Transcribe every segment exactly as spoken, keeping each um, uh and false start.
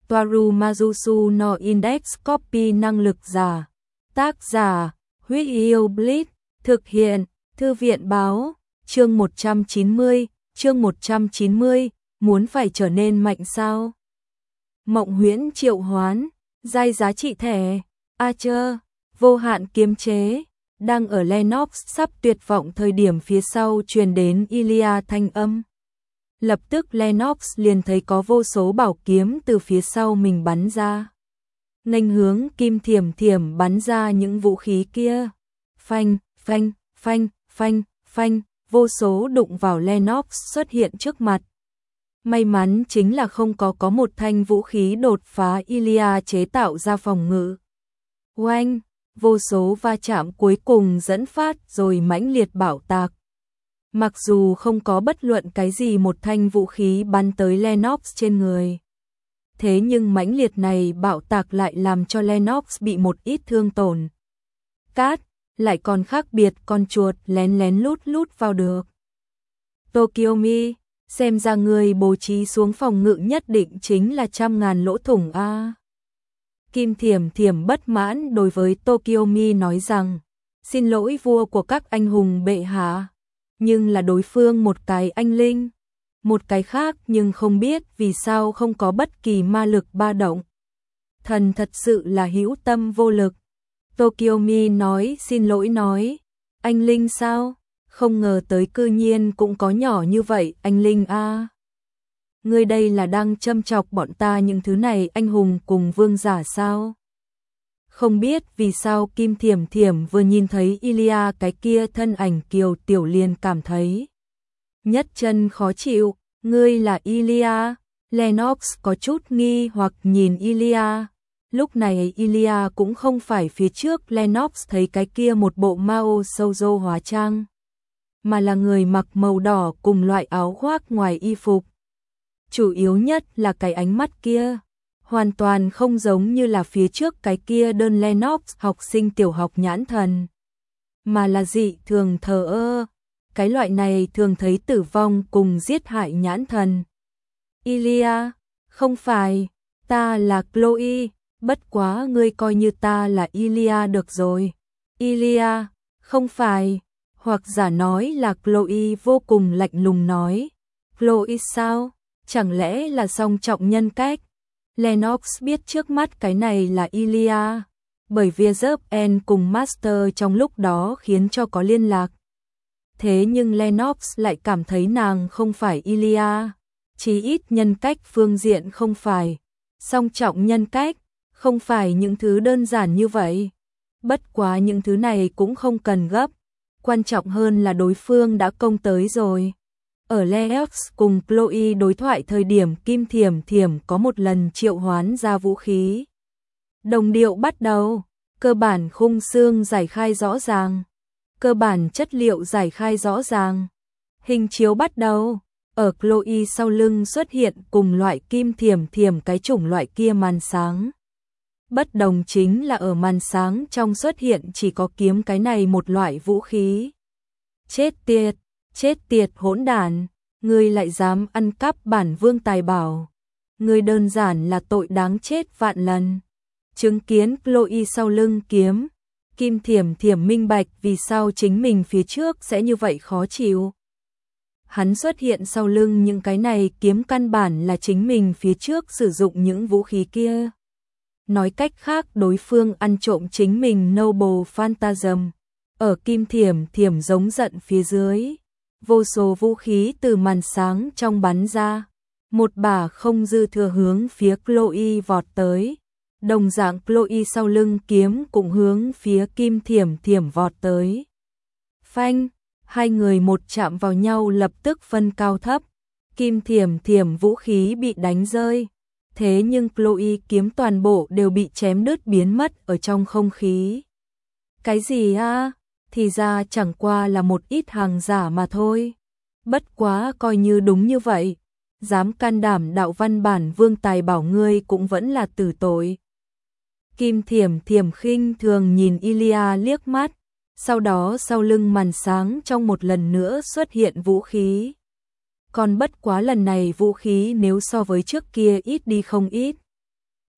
Toaru Majusu no Index Copy năng lực giả. Tác giả, Huyết Yêu Blitz, thực hiện, Thư viện báo, chương một trăm chín mươi, chương một trăm chín mươi, muốn phải trở nên mạnh sao? Mộng huyễn triệu hoán, giai giá trị thẻ, Archer, vô hạn kiếm chế, đang ở Lennox sắp tuyệt vọng thời điểm phía sau truyền đến Ilya thanh âm. Lập tức Lennox liền thấy có vô số bảo kiếm từ phía sau mình bắn ra. Nghênh hướng Kim Thiểm Thiểm bắn ra những vũ khí kia. Phanh, phanh, phanh, phanh, phanh, vô số đụng vào Lennox xuất hiện trước mặt. May mắn chính là không có có một thanh vũ khí đột phá Ilya chế tạo ra phòng ngự. Oanh, vô số va chạm cuối cùng dẫn phát rồi mãnh liệt bạo tạc. Mặc dù không có bất luận cái gì một thanh vũ khí bắn tới Lennox trên người. Thế nhưng mãnh liệt này bạo tạc lại làm cho Lennox bị một ít thương tổn. Cát, lại còn khác biệt con chuột lén lén lút lút vào được. Tokyomi, xem ra người bố trí xuống phòng ngự nhất định chính là trăm ngàn lỗ thủng a. Kim Thiểm Thiểm bất mãn đối với Tokyomi nói rằng, xin lỗi vua của các anh hùng bệ hạ, nhưng là đối phương một cái anh linh, một cái khác nhưng không biết vì sao không có bất kỳ ma lực ba động. Thần thật sự là hữu tâm vô lực. Tokyomi nói xin lỗi nói, anh linh sao? Không ngờ tới cư nhiên cũng có nhỏ như vậy, anh linh a. Ngươi đây là đang châm chọc bọn ta những thứ này anh hùng cùng vương giả sao? Không biết vì sao Kim Thiểm Thiểm vừa nhìn thấy Ilya cái kia thân ảnh kiều tiểu liền cảm thấy nhất chân khó chịu. Ngươi là Ilya? Lennox có chút nghi hoặc nhìn Ilya. Lúc này Ilya cũng không phải phía trước Lennox thấy cái kia một bộ Mao Shoujo hóa trang, mà là người mặc màu đỏ cùng loại áo khoác ngoài y phục. Chủ yếu nhất là cái ánh mắt kia, hoàn toàn không giống như là phía trước cái kia đơn Lennox học sinh tiểu học nhãn thần, mà là dị thường thờ ơ, cái loại này thường thấy tử vong cùng giết hại nhãn thần. Ilya, không phải, ta là Chloe, bất quá ngươi coi như ta là Ilya được rồi. Ilya, không phải, hoặc giả nói là Chloe vô cùng lạnh lùng nói. Chloe sao? Chẳng lẽ là song trọng nhân cách? Lennox biết trước mắt cái này là Ilya, bởi vì Zerpen cùng Master trong lúc đó khiến cho có liên lạc. Thế nhưng Lennox lại cảm thấy nàng không phải Ilya, chí ít nhân cách phương diện không phải, song trọng nhân cách, không phải những thứ đơn giản như vậy. Bất quá những thứ này cũng không cần gấp, quan trọng hơn là đối phương đã công tới rồi. Ở Lennox cùng Chloe đối thoại thời điểm Kim Thiểm Thiểm có một lần triệu hoán ra vũ khí. Đồng điệu bắt đầu, cơ bản khung xương giải khai rõ ràng, cơ bản chất liệu giải khai rõ ràng. Hình chiếu bắt đầu, ở Chloe sau lưng xuất hiện cùng loại Kim Thiểm Thiểm cái chủng loại kia màn sáng. Bất đồng chính là ở màn sáng trong xuất hiện chỉ có kiếm cái này một loại vũ khí. Chết tiệt! Chết tiệt hỗn đản, ngươi lại dám ăn cắp bản vương tài bảo. Ngươi đơn giản là tội đáng chết vạn lần. Chứng kiến Chloe sau lưng kiếm, Kim Thiểm Thiểm minh bạch vì sao chính mình phía trước sẽ như vậy khó chịu. Hắn xuất hiện sau lưng những cái này kiếm căn bản là chính mình phía trước sử dụng những vũ khí kia. Nói cách khác đối phương ăn trộm chính mình Noble Phantasm. Ở Kim Thiểm Thiểm giống giận phía dưới, vô số vũ khí từ màn sáng trong bắn ra, một bả không dư thừa hướng phía Chloe vọt tới, đồng dạng Chloe sau lưng kiếm cũng hướng phía Kim Thiểm Thiểm vọt tới. Phanh, hai người một chạm vào nhau lập tức phân cao thấp, Kim Thiểm Thiểm vũ khí bị đánh rơi, thế nhưng Chloe kiếm toàn bộ đều bị chém đứt biến mất ở trong không khí. Cái gì a? Thì ra chẳng qua là một ít hàng giả mà thôi. Bất quá coi như đúng như vậy, dám can đảm đạo văn bản vương tài bảo ngươi cũng vẫn là tử tội. Kim Thiểm Thiểm khinh thường nhìn Ilya liếc mắt, sau đó sau lưng màn sáng trong một lần nữa xuất hiện vũ khí. Còn bất quá lần này vũ khí nếu so với trước kia ít đi không ít.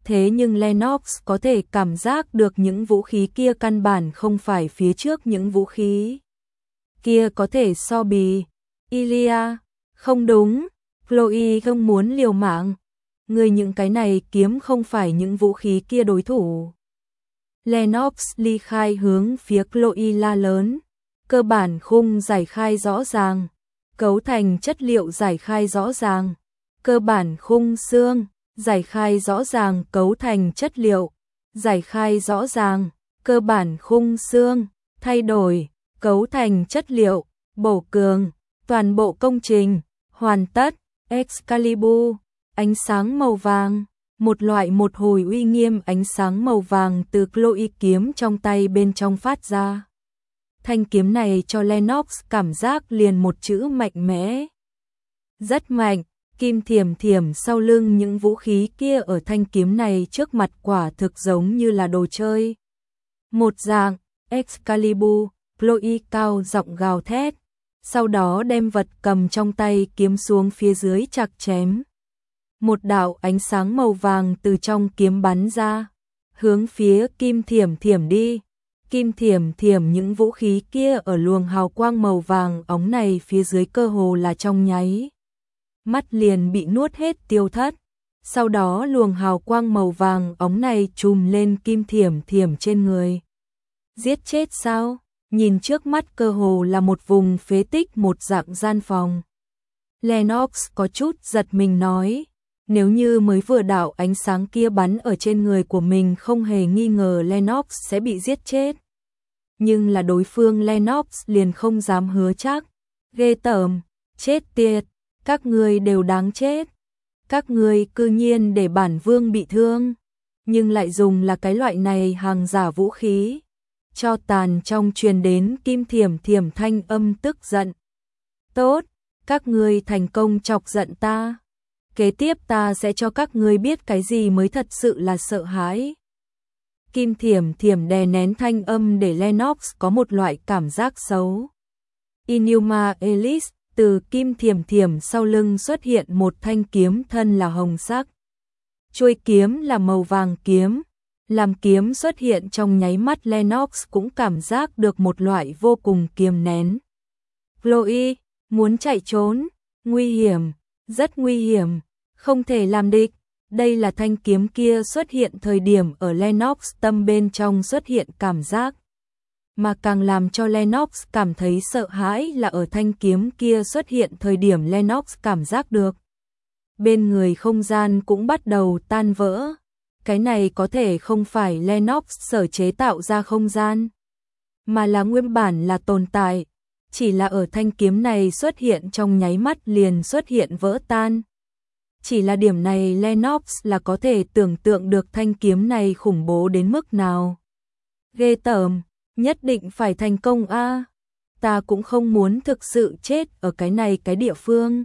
Thế nhưng Lennox có thể cảm giác được những vũ khí kia căn bản không phải phía trước những vũ khí kia có thể so bì. Ilya, không đúng, Chloe không muốn liều mạng. Người những cái này kiếm không phải những vũ khí kia đối thủ. Lennox ly khai hướng phía Chloe la lớn. Cơ bản khung giải khai rõ ràng. Cấu thành chất liệu giải khai rõ ràng. Cơ bản khung xương, giải khai rõ ràng cấu thành chất liệu. Giải khai rõ ràng, cơ bản khung xương, thay đổi, cấu thành chất liệu, bổ cường, toàn bộ công trình, hoàn tất, Excalibur, ánh sáng màu vàng, một loại một hồi uy nghiêm ánh sáng màu vàng từ Chloe kiếm trong tay bên trong phát ra. Thanh kiếm này cho Lennox cảm giác liền một chữ mạnh mẽ. Rất mạnh, kim thiểm thiểm sau lưng những vũ khí kia ở thanh kiếm này trước mặt quả thực giống như là đồ chơi. Một dạng, Excalibur, Chloe cao giọng gào thét, sau đó đem vật cầm trong tay kiếm xuống phía dưới chặt chém. Một đạo ánh sáng màu vàng từ trong kiếm bắn ra, hướng phía kim thiểm thiểm đi. Kim thiểm thiểm những vũ khí kia ở luồng hào quang màu vàng óng này phía dưới cơ hồ là trong nháy mắt liền bị nuốt hết tiêu thất. Sau đó luồng hào quang màu vàng óng này trùm lên kim thiểm thiểm trên người. Giết chết sao? Nhìn trước mắt cơ hồ là một vùng phế tích một dạng gian phòng. Lennox có chút giật mình nói, nếu như mới vừa đạo ánh sáng kia bắn ở trên người của mình không hề nghi ngờ Lennox sẽ bị giết chết. Nhưng là đối phương Lennox liền không dám hứa chắc. Ghê tởm, chết tiệt, các ngươi đều đáng chết. Các ngươi cư nhiên để bản vương bị thương, nhưng lại dùng là cái loại này hàng giả vũ khí. Cho tàn trong truyền đến kim thiểm thiểm thanh âm tức giận. Tốt, các ngươi thành công chọc giận ta. Kế tiếp ta sẽ cho các ngươi biết cái gì mới thật sự là sợ hãi. Kim thiểm thiểm đè nén thanh âm để Lennox có một loại cảm giác xấu. Inuma Elise, từ kim thiểm thiểm sau lưng xuất hiện một thanh kiếm thân là hồng sắc. Chuôi kiếm là màu vàng kiếm. Làm kiếm xuất hiện trong nháy mắt Lennox cũng cảm giác được một loại vô cùng kiềm nén. Chloe, muốn chạy trốn, nguy hiểm, rất nguy hiểm, không thể làm địch. Đây là thanh kiếm kia xuất hiện thời điểm ở Lennox tâm bên trong xuất hiện cảm giác. Mà càng làm cho Lennox cảm thấy sợ hãi là ở thanh kiếm kia xuất hiện thời điểm Lennox cảm giác được. Bên người không gian cũng bắt đầu tan vỡ. Cái này có thể không phải Lennox sở chế tạo ra không gian, mà là nguyên bản là tồn tại, chỉ là ở thanh kiếm này xuất hiện trong nháy mắt liền xuất hiện vỡ tan. Chỉ là điểm này Lennox là có thể tưởng tượng được thanh kiếm này khủng bố đến mức nào. Ghê tởm, nhất định phải thành công a. Ta cũng không muốn thực sự chết ở cái này cái địa phương.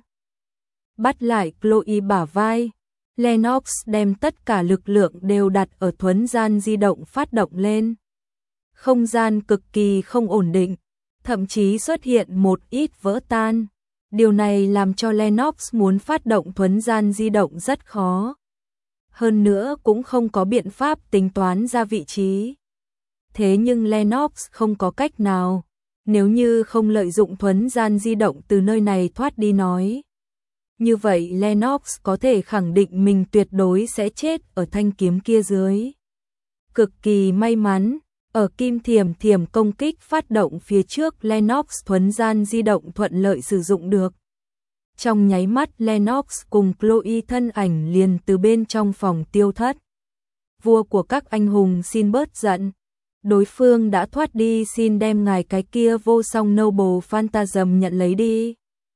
Bắt lại Chloe bả vai. Lennox đem tất cả lực lượng đều đặt ở thuấn gian di động phát động lên. Không gian cực kỳ không ổn định, thậm chí xuất hiện một ít vỡ tan. Điều này làm cho Lennox muốn phát động thuấn gian di động rất khó. Hơn nữa cũng không có biện pháp tính toán ra vị trí. Thế nhưng Lennox không có cách nào, nếu như không lợi dụng thuấn gian di động từ nơi này thoát đi nói. Như vậy Lennox có thể khẳng định mình tuyệt đối sẽ chết ở thanh kiếm kia dưới. Cực kỳ may mắn, ở kim thiểm thiểm công kích phát động phía trước Lennox thuấn gian di động thuận lợi sử dụng được. Trong nháy mắt Lennox cùng Chloe thân ảnh liền từ bên trong phòng tiêu thất. Vua của các anh hùng xin bớt giận. Đối phương đã thoát đi, xin đem ngài cái kia vô song Noble Phantasm nhận lấy đi.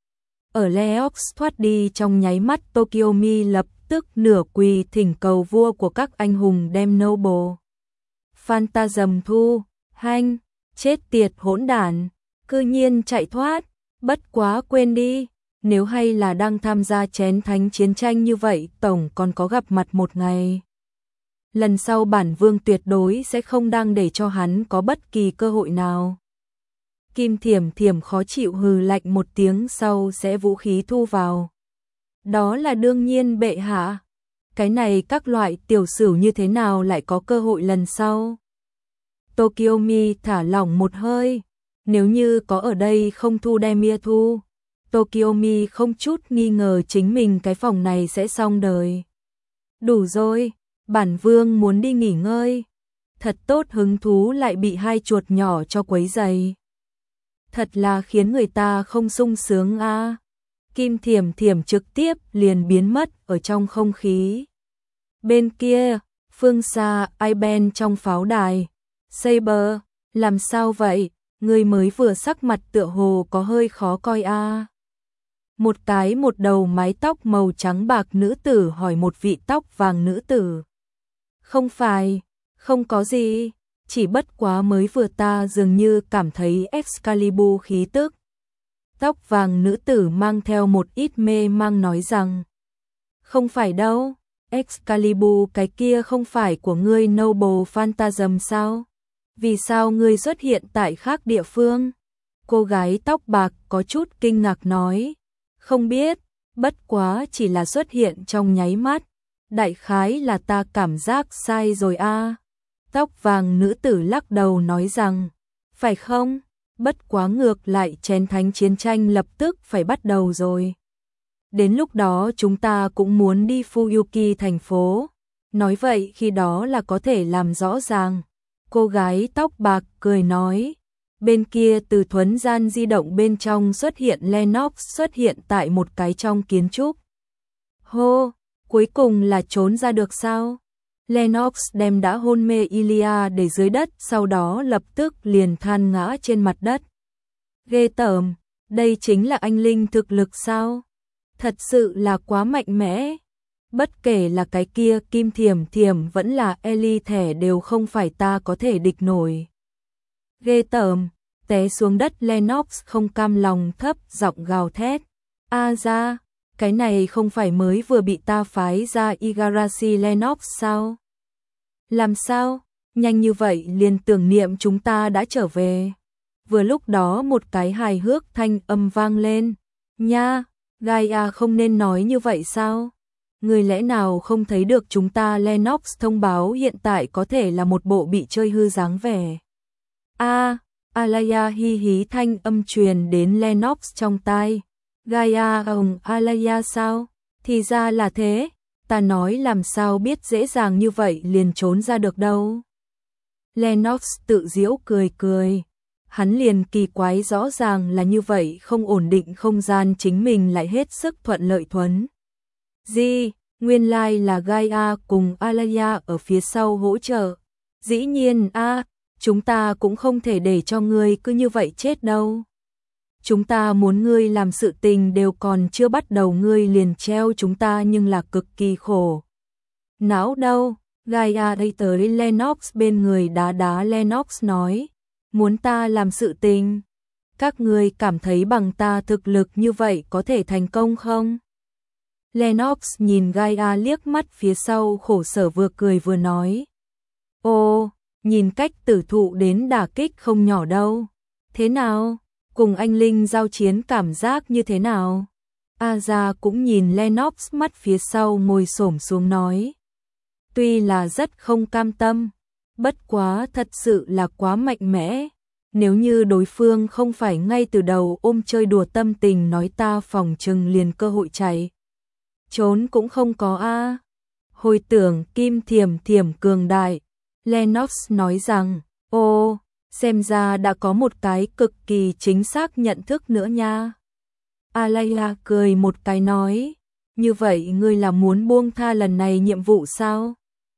Ở Leox thoát đi trong nháy mắt Tokyomi lập tức nửa quỳ thỉnh cầu vua của các anh hùng đem Noble Phantasm thu. Hanh, chết tiệt hỗn đản, cư nhiên chạy thoát, bất quá quên đi, nếu hay là đang tham gia chén thánh chiến tranh như vậy tổng còn có gặp mặt một ngày. Lần sau bản vương tuyệt đối sẽ không đang để cho hắn có bất kỳ cơ hội nào. Kim thiểm thiểm khó chịu hừ lạnh một tiếng sau sẽ vũ khí thu vào. Đó là đương nhiên bệ hạ. Cái này các loại tiểu sử như thế nào lại có cơ hội lần sau? Tokyomi thả lỏng một hơi. Nếu như có ở đây không thu đem mia thu. Tokyomi không chút nghi ngờ chính mình cái phòng này sẽ xong đời. Đủ rồi, bản vương muốn đi nghỉ ngơi. Thật tốt hứng thú lại bị hai chuột nhỏ cho quấy rầy. Thật là khiến người ta không sung sướng a. À. Kim Thiểm Thiểm trực tiếp liền biến mất ở trong không khí. Bên kia, phương xa Iben trong pháo đài. Saber, làm sao vậy? Người mới vừa sắc mặt tựa hồ có hơi khó coi a. À. Một cái một đầu mái tóc màu trắng bạc nữ tử hỏi một vị tóc vàng nữ tử. Không phải, không có gì, chỉ bất quá mới vừa ta dường như cảm thấy Excalibur khí tức. Tóc vàng nữ tử mang theo một ít mê mang nói rằng, không phải đâu, Excalibur cái kia không phải của ngươi Noble Phantasm sao? Vì sao ngươi xuất hiện tại khác địa phương? Cô gái tóc bạc có chút kinh ngạc nói, không biết, bất quá chỉ là xuất hiện trong nháy mắt, đại khái là ta cảm giác sai rồi a. À. Tóc vàng nữ tử lắc đầu nói rằng, phải không? Bất quá ngược lại chén thánh chiến tranh lập tức phải bắt đầu rồi. Đến lúc đó chúng ta cũng muốn đi Fuyuki thành phố. Nói vậy khi đó là có thể làm rõ ràng. Cô gái tóc bạc cười nói. Bên kia từ thuấn gian di động bên trong xuất hiện Lennox xuất hiện tại một cái trong kiến trúc. Hô, cuối cùng là trốn ra được sao? Lennox đem đã hôn mê Ilia để dưới đất, sau đó lập tức liền than ngã trên mặt đất. Ghê tởm, đây chính là anh linh thực lực sao? Thật sự là quá mạnh mẽ. Bất kể là cái kia Kim Thiểm Thiểm vẫn là Ellie thẻ đều không phải ta có thể địch nổi. Ghê tởm, té xuống đất Lennox không cam lòng thấp giọng gào thét. A ra, cái này không phải mới vừa bị ta phái ra Igarashi Lennox sao? Làm sao? Nhanh như vậy liền tưởng niệm chúng ta đã trở về. Vừa lúc đó một cái hài hước thanh âm vang lên. Nha, Gaia không nên nói như vậy sao? Người lẽ nào không thấy được chúng ta Lennox thông báo hiện tại có thể là một bộ bị chơi hư dáng vẻ. A, Alaya hi hí thanh âm truyền đến Lennox trong tai. Gaia ông Alaya sao? Thì ra là thế, ta nói làm sao biết dễ dàng như vậy liền trốn ra được đâu. Lennox tự giễu cười cười. Hắn liền kỳ quái rõ ràng là như vậy không ổn định không gian chính mình lại hết sức thuận lợi thuấn. Gì, nguyên lai là Gaia cùng Alaya ở phía sau hỗ trợ. Dĩ nhiên a, chúng ta cũng không thể để cho ngươi cứ như vậy chết đâu. Chúng ta muốn ngươi làm sự tình đều còn chưa bắt đầu ngươi liền treo chúng ta nhưng là cực kỳ khổ. Não đâu, Gaia đây tới Lennox bên người đá đá Lennox nói, muốn ta làm sự tình. Các ngươi cảm thấy bằng ta thực lực như vậy có thể thành công không? Lennox nhìn Gaia liếc mắt phía sau khổ sở vừa cười vừa nói. Ô, nhìn cách tử thụ đến đả kích không nhỏ đâu. Thế nào? Cùng anh Linh giao chiến cảm giác như thế nào? Aza cũng nhìn Lennox mắt phía sau ngồi xổm xuống nói. Tuy là rất không cam tâm, bất quá thật sự là quá mạnh mẽ. Nếu như đối phương không phải ngay từ đầu ôm chơi đùa tâm tình nói ta phòng trừng liền cơ hội chạy. Trốn cũng không có a. Hồi tưởng Kim Thiểm Thiểm cường đại, Lennox nói rằng, ô, xem ra đã có một cái cực kỳ chính xác nhận thức nữa nha. Alaya cười một cái nói, như vậy ngươi là muốn buông tha lần này nhiệm vụ sao?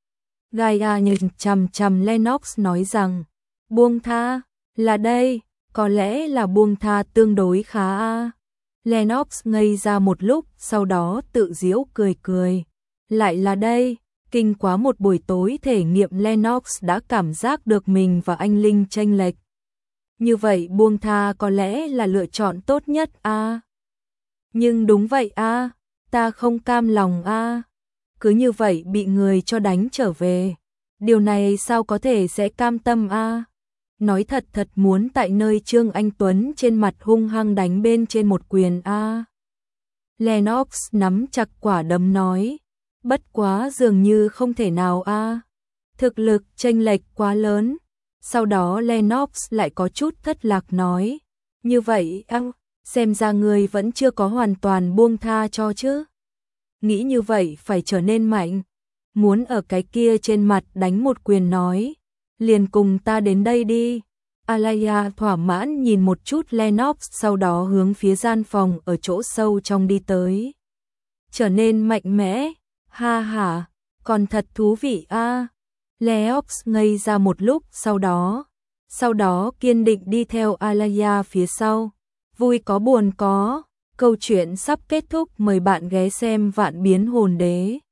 Gaia nhìn chằm chằm Lennox nói rằng, buông tha, là đây, có lẽ là buông tha tương đối khá a. Lennox ngây ra một lúc, sau đó tự giễu cười cười. Lại là đây, kinh quá một buổi tối thể nghiệm Lennox đã cảm giác được mình và anh Linh chênh lệch. Như vậy buông tha có lẽ là lựa chọn tốt nhất a. Nhưng đúng vậy a, ta không cam lòng a. Cứ như vậy bị người cho đánh trở về. Điều này sao có thể sẽ cam tâm a? Nói thật thật muốn tại nơi Trương Anh Tuấn trên mặt hung hăng đánh bên trên một quyền a. Lennox nắm chặt quả đấm nói, Bất quá dường như không thể nào a. Thực lực chênh lệch quá lớn. Sau đó Lennox lại có chút thất lạc nói, như vậy ăng, xem ra người vẫn chưa có hoàn toàn buông tha cho chứ. Nghĩ như vậy phải trở nên mạnh, muốn ở cái kia trên mặt đánh một quyền nói, liền cùng ta đến đây đi. Alaya thỏa mãn nhìn một chút Lennox, sau đó hướng phía gian phòng ở chỗ sâu trong đi tới. Trở nên mạnh mẽ, ha ha, còn thật thú vị a. Lennox ngây ra một lúc sau đó, sau đó kiên định đi theo Alaya phía sau. Vui có buồn có, câu chuyện sắp kết thúc, mời bạn ghé xem Vạn Biến Hồn Đế.